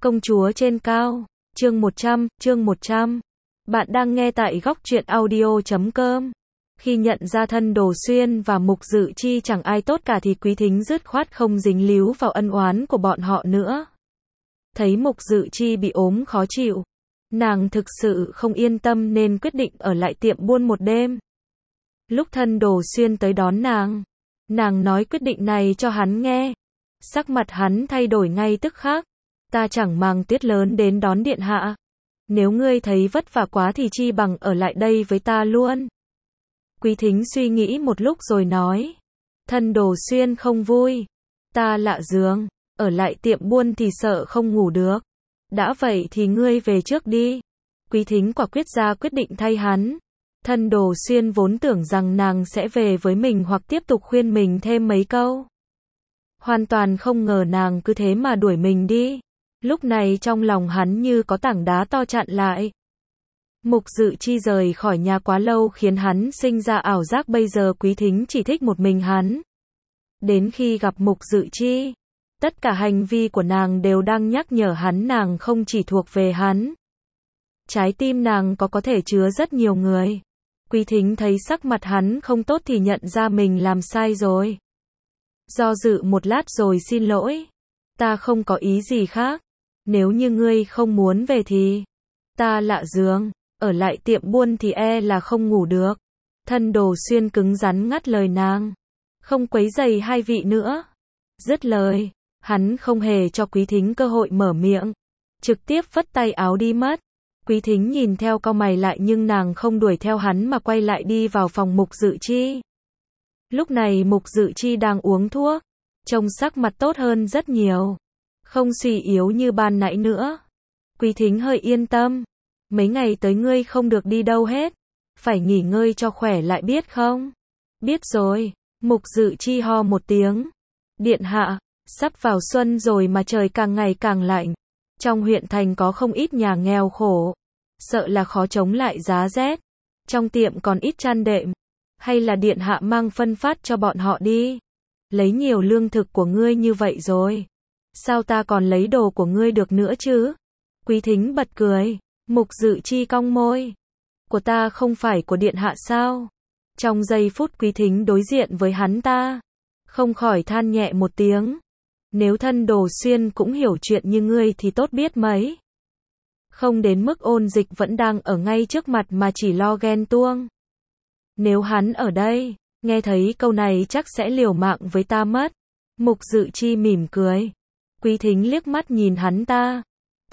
Công chúa trên cao, chương 100. Bạn đang nghe tại góc truyện audio.com. Khi nhận ra thân Đồ Xuyên và Mục Dự Chi chẳng ai tốt cả thì Quý Thính dứt khoát không dính líu vào ân oán của bọn họ nữa. Thấy Mục Dự Chi bị ốm khó chịu, nàng thực sự không yên tâm nên quyết định ở lại tiệm buôn một đêm. Lúc thân Đồ Xuyên tới đón nàng nói quyết định này cho hắn nghe. Sắc mặt hắn thay đổi ngay tức khắc. Ta chẳng màng tuyết lớn đến đón điện hạ. Nếu ngươi thấy vất vả quá thì chi bằng ở lại đây với ta luôn. Quý Thính suy nghĩ một lúc rồi nói. Thân Đồ Xuyên không vui. Ta lạ giường, ở lại tiệm buôn thì sợ không ngủ được. Đã vậy thì ngươi về trước đi. Quý Thính quả quyết ra quyết định thay hắn. Thân Đồ Xuyên vốn tưởng rằng nàng sẽ về với mình hoặc tiếp tục khuyên mình thêm mấy câu. Hoàn toàn không ngờ nàng cứ thế mà đuổi mình đi. Lúc này trong lòng hắn như có tảng đá to chặn lại. Mục Dự Chi rời khỏi nhà quá lâu khiến hắn sinh ra ảo giác bây giờ Quý Thính chỉ thích một mình hắn. Đến khi gặp Mục Dự Chi, tất cả hành vi của nàng đều đang nhắc nhở hắn nàng không chỉ thuộc về hắn. Trái tim nàng có thể chứa rất nhiều người. Quý Thính thấy sắc mặt hắn không tốt thì nhận ra mình làm sai rồi. Do dự một lát rồi xin lỗi. Ta không có ý gì khác. Nếu như ngươi không muốn về thì ta lạ giường, ở lại tiệm buôn thì e là không ngủ được. Thân Đồ Xuyên cứng rắn ngắt lời nàng. Không quấy rầy hai vị nữa. Dứt lời, hắn không hề cho Quý Thính cơ hội mở miệng. Trực tiếp vất tay áo đi mất. Quý Thính nhìn theo cau mày lại nhưng nàng không đuổi theo hắn mà quay lại đi vào phòng Mục Dự Chi. Lúc này Mục Dự Chi đang uống thuốc. Trông sắc mặt tốt hơn rất nhiều. Không suy yếu như ban nãy nữa. Quý Thính hơi yên tâm. Mấy ngày tới ngươi không được đi đâu hết. Phải nghỉ ngơi cho khỏe lại biết không? Biết rồi. Mục Dự Chi ho một tiếng. Điện hạ, sắp vào xuân rồi mà trời càng ngày càng lạnh. Trong huyện thành có không ít nhà nghèo khổ. Sợ là khó chống lại giá rét. Trong tiệm còn ít chăn đệm. Hay là điện hạ mang phân phát cho bọn họ đi. Lấy nhiều lương thực của ngươi như vậy rồi. Sao ta còn lấy đồ của ngươi được nữa chứ? Quý Thính bật cười. Mục Dự Chi cong môi. Của ta không phải của điện hạ sao? Trong giây phút Quý Thính đối diện với hắn ta, không khỏi than nhẹ một tiếng. Nếu thân Đồ Xuyên cũng hiểu chuyện như ngươi thì tốt biết mấy. Không đến mức ôn dịch vẫn đang ở ngay trước mặt mà chỉ lo ghen tuông. Nếu hắn ở đây, nghe thấy câu này chắc sẽ liều mạng với ta mất. Mục Dự Chi mỉm cười. Quý Thính liếc mắt nhìn hắn ta.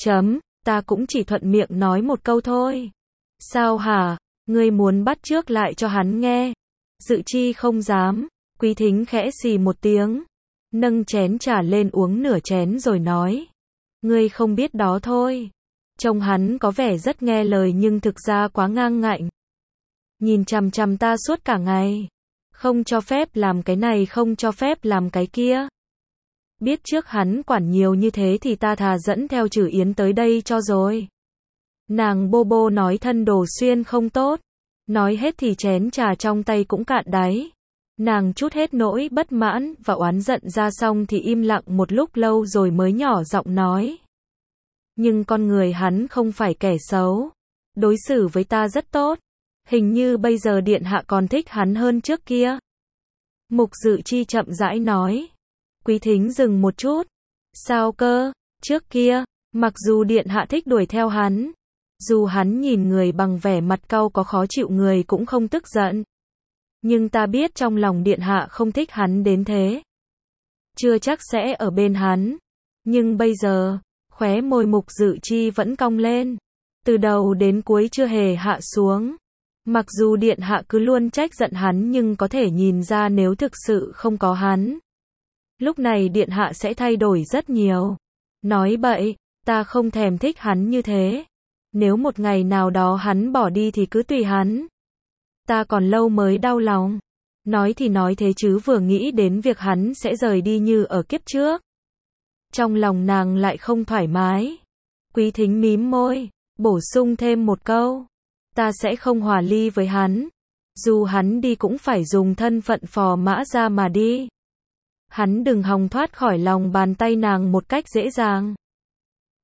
Ta cũng chỉ thuận miệng nói một câu thôi. Sao hả? Ngươi muốn bắt chước lại cho hắn nghe. Dự Chi không dám. Quý Thính khẽ xì một tiếng. Nâng chén trà lên uống nửa chén rồi nói. Ngươi không biết đó thôi. Trông hắn có vẻ rất nghe lời nhưng thực ra quá ngang ngạnh. Nhìn chằm chằm ta suốt cả ngày. Không cho phép làm cái này không cho phép làm cái kia. Biết trước hắn quản nhiều như thế thì ta thà dẫn theo Trử Yến tới đây cho rồi. Nàng bô bô nói thân Đồ Xuyên không tốt. Nói hết thì chén trà trong tay cũng cạn đáy. Nàng trút hết nỗi bất mãn và oán giận ra xong thì im lặng một lúc lâu rồi mới nhỏ giọng nói. Nhưng con người hắn không phải kẻ xấu. Đối xử với ta rất tốt. Hình như bây giờ điện hạ còn thích hắn hơn trước kia. Mục Dự Chi chậm rãi nói. Quý Thính dừng một chút. Sao cơ? Trước kia, mặc dù điện hạ thích đuổi theo hắn, dù hắn nhìn người bằng vẻ mặt cau có khó chịu người cũng không tức giận. Nhưng ta biết trong lòng điện hạ không thích hắn đến thế. Chưa chắc sẽ ở bên hắn. Nhưng bây giờ, khóe môi Mục Dự Chi vẫn cong lên. Từ đầu đến cuối chưa hề hạ xuống. Mặc dù điện hạ cứ luôn trách giận hắn nhưng có thể nhìn ra nếu thực sự không có hắn. Lúc này điện hạ sẽ thay đổi rất nhiều. Nói bậy, ta không thèm thích hắn như thế. Nếu một ngày nào đó hắn bỏ đi thì cứ tùy hắn. Ta còn lâu mới đau lòng. Nói thì nói thế chứ vừa nghĩ đến việc hắn sẽ rời đi như ở kiếp trước. Trong lòng nàng lại không thoải mái. Quý Thính mím môi, bổ sung thêm một câu. Ta sẽ không hòa ly với hắn. Dù hắn đi cũng phải dùng thân phận phò mã ra mà đi. Hắn đừng hòng thoát khỏi lòng bàn tay nàng một cách dễ dàng.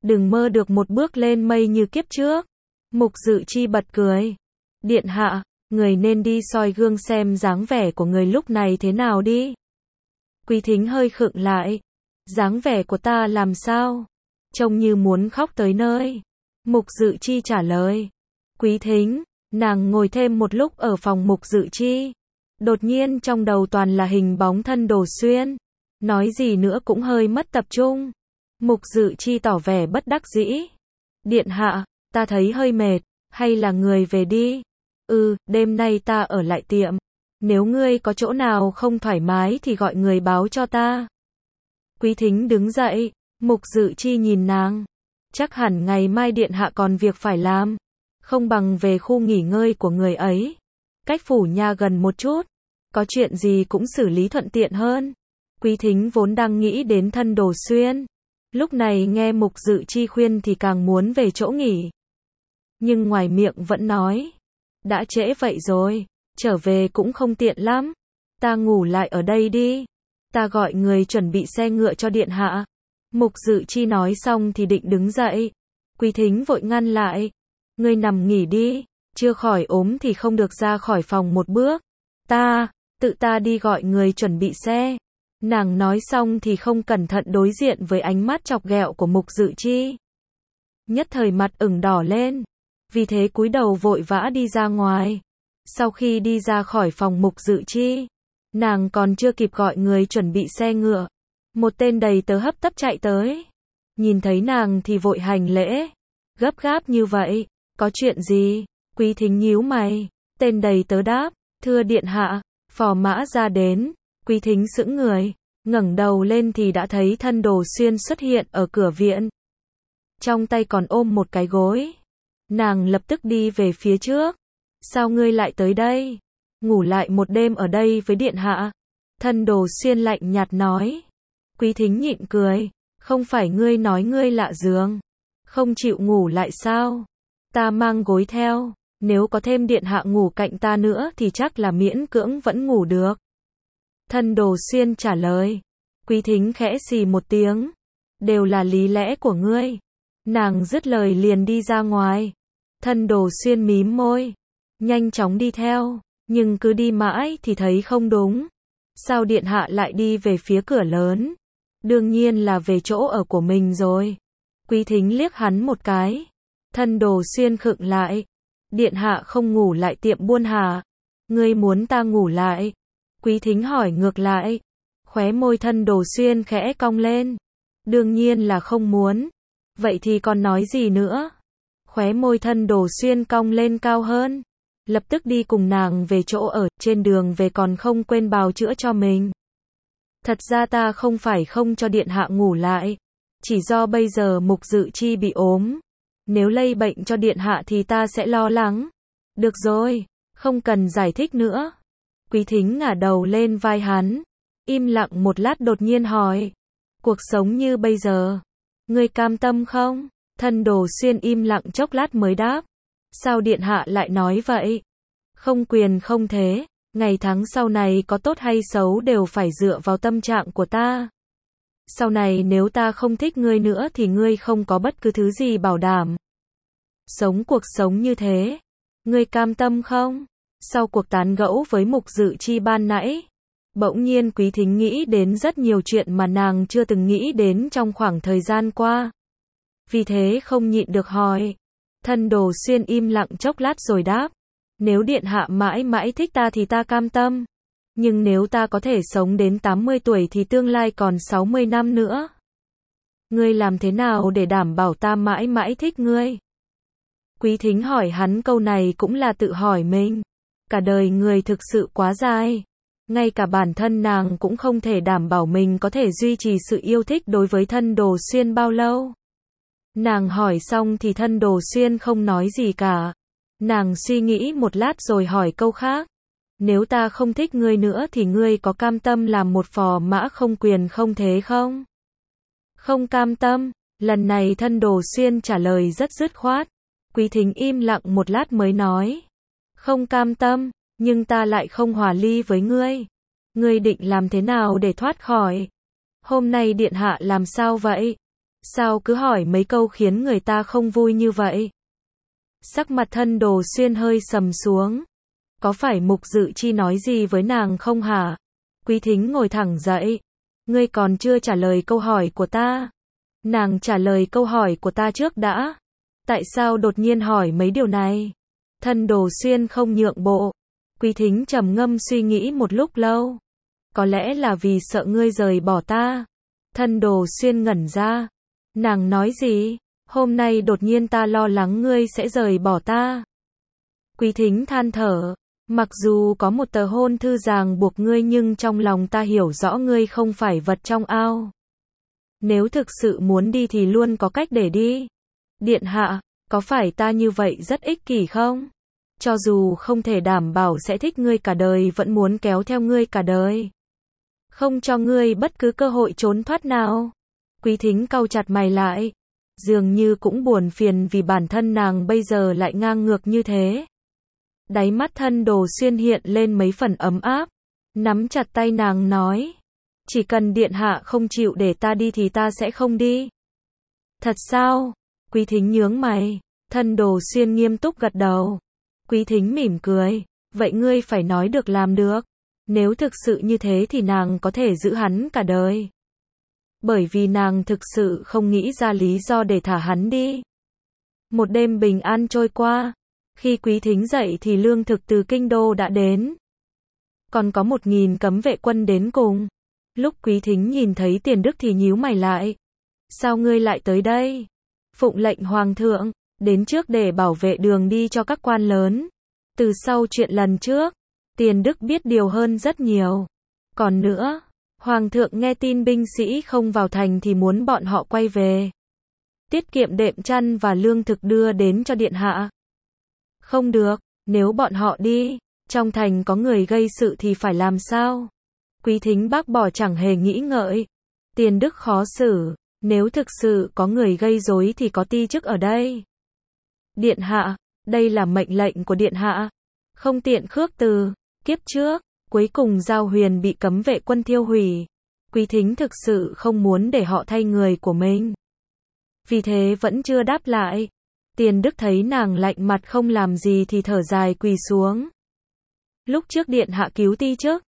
đừng mơ được một bước lên mây như kiếp trước. Mục Dự Chi bật cười. Điện hạ, người nên đi soi gương xem dáng vẻ của người lúc này thế nào đi. Quý Thính hơi khựng lại. Dáng vẻ của ta làm sao? Trông như muốn khóc tới nơi. Mục Dự Chi trả lời. Quý Thính, nàng ngồi thêm một lúc ở phòng Mục Dự Chi. Đột nhiên trong đầu toàn là hình bóng Thân Đồ Xuyên. Nói gì nữa cũng hơi mất tập trung. Mục Dự Chi tỏ vẻ bất đắc dĩ. Điện hạ, ta thấy hơi mệt, hay là người về đi. Đêm nay ta ở lại tiệm. Nếu ngươi có chỗ nào không thoải mái thì gọi người báo cho ta. Quý Thính đứng dậy. Mục Dự Chi nhìn nàng. Chắc hẳn ngày mai điện hạ còn việc phải làm. Không bằng về khu nghỉ ngơi của người ấy. Cách phủ nhà gần một chút. Có chuyện gì cũng xử lý thuận tiện hơn. Quý Thính vốn đang nghĩ đến Thân Đồ Xuyên. Lúc này nghe Mục Dự Chi khuyên thì càng muốn về chỗ nghỉ. Nhưng ngoài miệng vẫn nói. Đã trễ vậy rồi. Trở về cũng không tiện lắm. Ta ngủ lại ở đây đi. Ta gọi người chuẩn bị xe ngựa cho điện hạ. Mục Dự Chi nói xong thì định đứng dậy. Quý Thính vội ngăn lại. Ngươi nằm nghỉ đi. Chưa khỏi ốm thì không được ra khỏi phòng một bước. Tự ta đi gọi người chuẩn bị xe. Nàng nói xong thì không cẩn thận đối diện với ánh mắt chọc ghẹo của Mục Dự Chi. Nhất thời mặt ửng đỏ lên. Vì thế cúi đầu vội vã đi ra ngoài. Sau khi đi ra khỏi phòng Mục Dự Chi, nàng còn chưa kịp gọi người chuẩn bị xe ngựa. Một tên đầy tớ hấp tấp chạy tới. Nhìn thấy nàng thì vội hành lễ. Gấp gáp như vậy, có chuyện gì? Quý Thính nhíu mày. Tên đầy tớ đáp, thưa điện hạ, phò mã ra đến. Quý Thính sững người, ngẩng đầu lên thì đã thấy Thân Đồ Xuyên xuất hiện ở cửa viện. Trong tay còn ôm một cái gối. Nàng lập tức đi về phía trước. Sao ngươi lại tới đây? Ngủ lại một đêm ở đây với điện hạ. Thân Đồ Xuyên lạnh nhạt nói. Quý Thính nhịn cười. Không phải ngươi nói ngươi lạ giường. Không chịu ngủ lại sao? Ta mang gối theo. Nếu có thêm điện hạ ngủ cạnh ta nữa thì chắc là miễn cưỡng vẫn ngủ được. Thân Đồ Xuyên trả lời. Quý Thính khẽ xì một tiếng. Đều là lý lẽ của ngươi. Nàng dứt lời liền đi ra ngoài. Thân Đồ Xuyên mím môi. Nhanh chóng đi theo. Nhưng cứ đi mãi thì thấy không đúng. Sao điện hạ lại đi về phía cửa lớn? Đương nhiên là về chỗ ở của mình rồi. Quý Thính liếc hắn một cái. Thân Đồ Xuyên khựng lại. Điện hạ không ngủ lại tiệm buôn hả? Ngươi muốn ta ngủ lại? Quý Thính hỏi ngược lại. Khóe môi Thân Đồ Xuyên khẽ cong lên. Đương nhiên là không muốn. Vậy thì còn nói gì nữa? Khóe môi Thân Đồ Xuyên cong lên cao hơn. Lập tức đi cùng nàng về chỗ ở, trên đường về còn không quên bào chữa cho mình. Thật ra ta không phải không cho điện hạ ngủ lại. Chỉ do bây giờ Mục Dự Chi bị ốm. Nếu lây bệnh cho điện hạ thì ta sẽ lo lắng. Được rồi, không cần giải thích nữa. Quý Thính ngả đầu lên vai hắn. Im lặng một lát đột nhiên hỏi. Cuộc sống như bây giờ, ngươi cam tâm không? Thân Đồ Xuyên im lặng chốc lát mới đáp. Sao điện hạ lại nói vậy? Không quyền không thế. Ngày tháng sau này có tốt hay xấu đều phải dựa vào tâm trạng của ta. Sau này nếu ta không thích ngươi nữa thì ngươi không có bất cứ thứ gì bảo đảm. Sống cuộc sống như thế. Ngươi cam tâm không? Sau cuộc tán gẫu với Mục Dự Chi ban nãy, bỗng nhiên Quý Thính nghĩ đến rất nhiều chuyện mà nàng chưa từng nghĩ đến trong khoảng thời gian qua. Vì thế không nhịn được hỏi. Thân Đồ Xuyên im lặng chốc lát rồi đáp. Nếu điện hạ mãi mãi thích ta thì ta cam tâm. Nhưng nếu ta có thể sống đến 80 tuổi thì tương lai còn 60 năm nữa. Ngươi làm thế nào để đảm bảo ta mãi mãi thích ngươi? Quý Thính hỏi hắn câu này cũng là tự hỏi mình. Cả đời người thực sự quá dài. Ngay cả bản thân nàng cũng không thể đảm bảo mình có thể duy trì sự yêu thích đối với Thân Đồ Xuyên bao lâu. Nàng hỏi xong thì Thân Đồ Xuyên không nói gì cả. Nàng suy nghĩ một lát rồi hỏi câu khác. Nếu ta không thích ngươi nữa thì ngươi có cam tâm làm một phò mã không quyền không thế không? Không cam tâm. Lần này Thân Đồ Xuyên trả lời rất dứt khoát. Quý Thính im lặng một lát mới nói. Không cam tâm, nhưng ta lại không hòa ly với ngươi. Ngươi định làm thế nào để thoát khỏi? Hôm nay điện hạ làm sao vậy? Sao cứ hỏi mấy câu khiến người ta không vui như vậy? Sắc mặt Thân Đồ Xuyên hơi sầm xuống. Có phải Mục Dự Chi nói gì với nàng không hả? Quý Thính ngồi thẳng dậy. Ngươi còn chưa trả lời câu hỏi của ta. Nàng trả lời câu hỏi của ta trước đã. Tại sao đột nhiên hỏi mấy điều này? Thân Đồ Xuyên không nhượng bộ. Quý Thính trầm ngâm suy nghĩ một lúc lâu. Có lẽ là vì sợ ngươi rời bỏ ta. Thân Đồ Xuyên ngẩn ra. Nàng nói gì? Hôm nay đột nhiên ta lo lắng ngươi sẽ rời bỏ ta. Quý Thính than thở. Mặc dù có một tờ hôn thư ràng buộc ngươi nhưng trong lòng ta hiểu rõ ngươi không phải vật trong ao. Nếu thực sự muốn đi thì luôn có cách để đi. Điện hạ, có phải ta như vậy rất ích kỷ không? Cho dù không thể đảm bảo sẽ thích ngươi cả đời vẫn muốn kéo theo ngươi cả đời. Không cho ngươi bất cứ cơ hội trốn thoát nào. Quý Thính cau chặt mày lại. Dường như cũng buồn phiền vì bản thân nàng bây giờ lại ngang ngược như thế. Đáy mắt Thân Đồ Xuyên hiện lên mấy phần ấm áp. Nắm chặt tay nàng nói. Chỉ cần điện hạ không chịu để ta đi thì ta sẽ không đi. Thật sao? Quý Thính nhướng mày. Thân Đồ Xuyên nghiêm túc gật đầu. Quý Thính mỉm cười. Vậy ngươi phải nói được làm được. Nếu thực sự như thế thì nàng có thể giữ hắn cả đời. Bởi vì nàng thực sự không nghĩ ra lý do để thả hắn đi. Một đêm bình an trôi qua. Khi Quý Thính dậy thì lương thực từ kinh đô đã đến. Còn có 1000 cấm vệ quân đến cùng. Lúc Quý Thính nhìn thấy Tiền Đức thì nhíu mày lại. Sao ngươi lại tới đây? Phụng lệnh hoàng thượng, đến trước để bảo vệ đường đi cho các quan lớn. Từ sau chuyện lần trước, Tiền Đức biết điều hơn rất nhiều. Còn nữa, hoàng thượng nghe tin binh sĩ không vào thành thì muốn bọn họ quay về. Tiết kiệm đệm chăn và lương thực đưa đến cho điện hạ. Không được, nếu bọn họ đi, trong thành có người gây sự thì phải làm sao? Quý Thính bác bỏ chẳng hề nghĩ ngợi. Tiền Đức khó xử, nếu thực sự có người gây rối thì có ti chức ở đây. Điện hạ, đây là mệnh lệnh của điện hạ. Không tiện khước từ. Kiếp trước, cuối cùng Giao Huyền bị cấm vệ quân thiêu hủy. Quý Thính thực sự không muốn để họ thay người của mình. Vì thế vẫn chưa đáp lại. Tiền Đức thấy nàng lạnh mặt không làm gì thì thở dài quỳ xuống. Lúc trước điện hạ cứu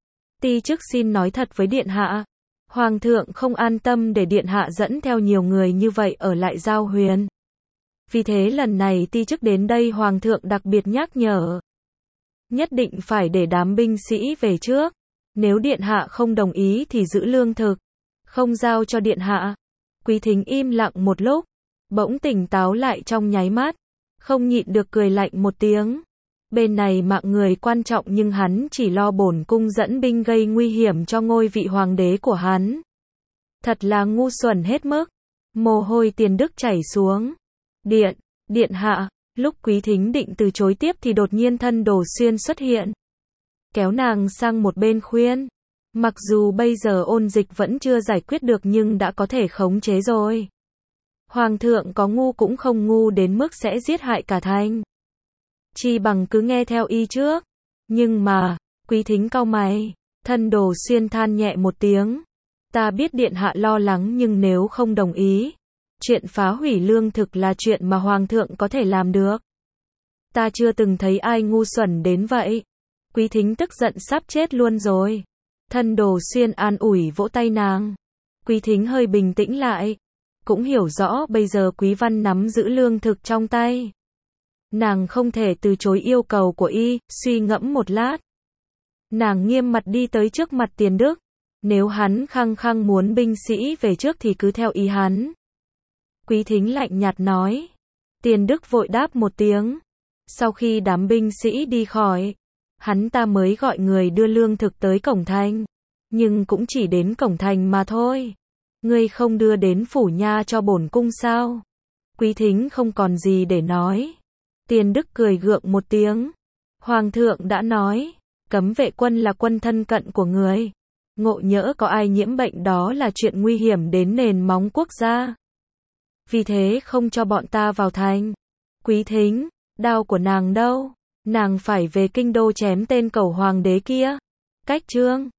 ti chức xin nói thật với điện hạ. Hoàng thượng không an tâm để điện hạ dẫn theo nhiều người như vậy ở lại Giao Huyền. Vì thế lần này ti chức đến đây hoàng thượng đặc biệt nhắc nhở. Nhất định phải để đám binh sĩ về trước. Nếu điện hạ không đồng ý thì giữ lương thực. Không giao cho điện hạ. Quý Thính im lặng một lúc. Bỗng tỉnh táo lại trong nháy mắt. Không nhịn được cười lạnh một tiếng. Bên này mạng người quan trọng nhưng hắn chỉ lo bổn cung dẫn binh gây nguy hiểm cho ngôi vị hoàng đế của hắn. Thật là ngu xuẩn hết mức. Mồ hôi Tiền Đức chảy xuống. Điện hạ, lúc Quý Thính định từ chối tiếp thì đột nhiên Thân Đồ Xuyên xuất hiện. Kéo nàng sang một bên khuyên. Mặc dù bây giờ ôn dịch vẫn chưa giải quyết được nhưng đã có thể khống chế rồi. Hoàng thượng có ngu cũng không ngu đến mức sẽ giết hại cả thành. Chi bằng cứ nghe theo y trước. Nhưng mà, Quý Thính cau mày. Thân Đồ Xuyên than nhẹ một tiếng. Ta biết điện hạ lo lắng nhưng nếu không đồng ý. Chuyện phá hủy lương thực là chuyện mà hoàng thượng có thể làm được. Ta chưa từng thấy ai ngu xuẩn đến vậy. Quý Thính tức giận sắp chết luôn rồi. Thân Đồ Xuyên an ủi vỗ tay nàng. Quý Thính hơi bình tĩnh lại. Cũng hiểu rõ bây giờ Quý Văn nắm giữ lương thực trong tay. Nàng không thể từ chối yêu cầu của y, suy ngẫm một lát. Nàng nghiêm mặt đi tới trước mặt Tiền Đức. Nếu hắn khăng khăng muốn binh sĩ về trước thì cứ theo ý hắn. Quý Thính lạnh nhạt nói. Tiền Đức vội đáp một tiếng. Sau khi đám binh sĩ đi khỏi, hắn ta mới gọi người đưa lương thực tới cổng thành. Nhưng cũng chỉ đến cổng thành mà thôi. Ngươi không đưa đến phủ nha cho bổn cung sao? Quý Thính không còn gì để nói. Tiền Đức cười gượng một tiếng. Hoàng thượng đã nói, cấm vệ quân là quân thân cận của người. Ngộ nhỡ có ai nhiễm bệnh đó là chuyện nguy hiểm đến nền móng quốc gia. Vì thế không cho bọn ta vào thành. Quý Thính, đao của nàng đâu? Nàng phải về kinh đô chém tên cẩu hoàng đế kia. Cách chương